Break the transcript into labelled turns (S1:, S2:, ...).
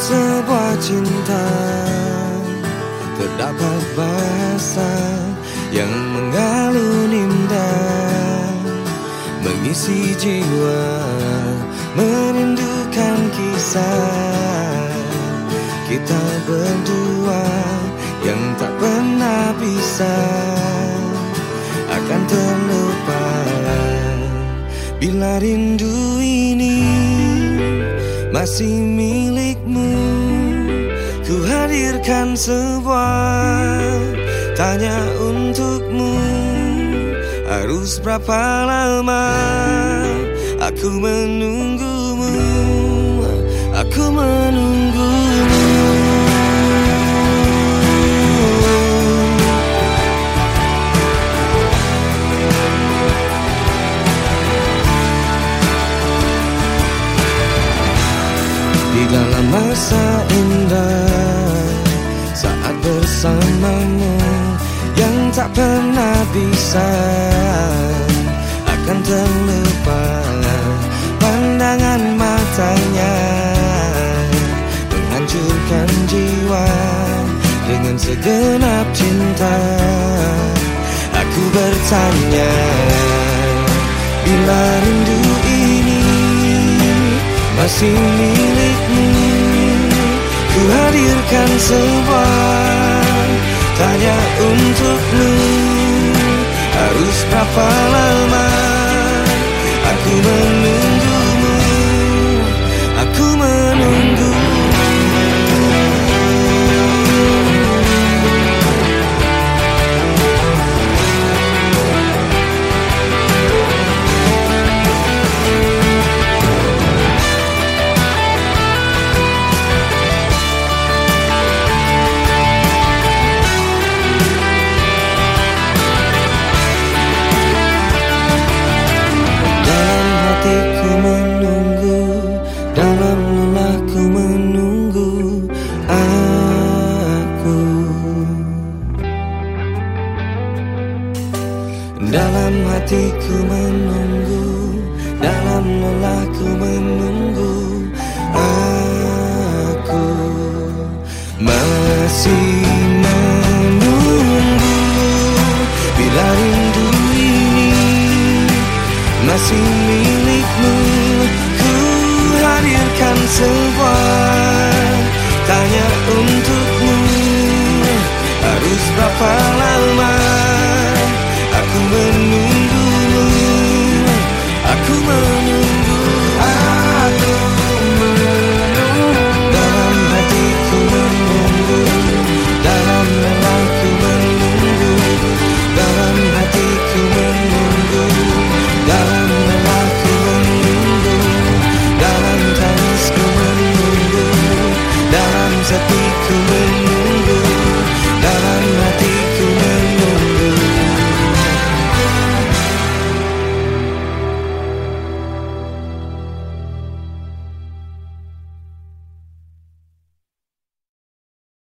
S1: sebuah cinta, terdapat bahasa yang mengalun indah, mengisi jiwa, merindukan kisah kita berdua yang tak pernah bisa akan terlupa. Bila rindu ini masih milikmu, ku hadirkan sebuah tanya untukmu. Harus berapa lama aku menunggumu, aku menunggumu. Di dalam masa indah, saat bersamamu yang tak pernah bisa akan terlupa. Pandangan matanya menghancurkan jiwa dengan segenap cinta. Aku bertanya, bila rindu ini masih milikmu, ku hadirkan sebuah tanya untukmu. Harus berapa lama aku menunggumu, aku menunggumu. Dalam hatiku menunggu, dalam lelahku menunggu. Aku masih menunggu. Bila rindu ini masih milikmu, ku hadirkan sebuah tanya untuk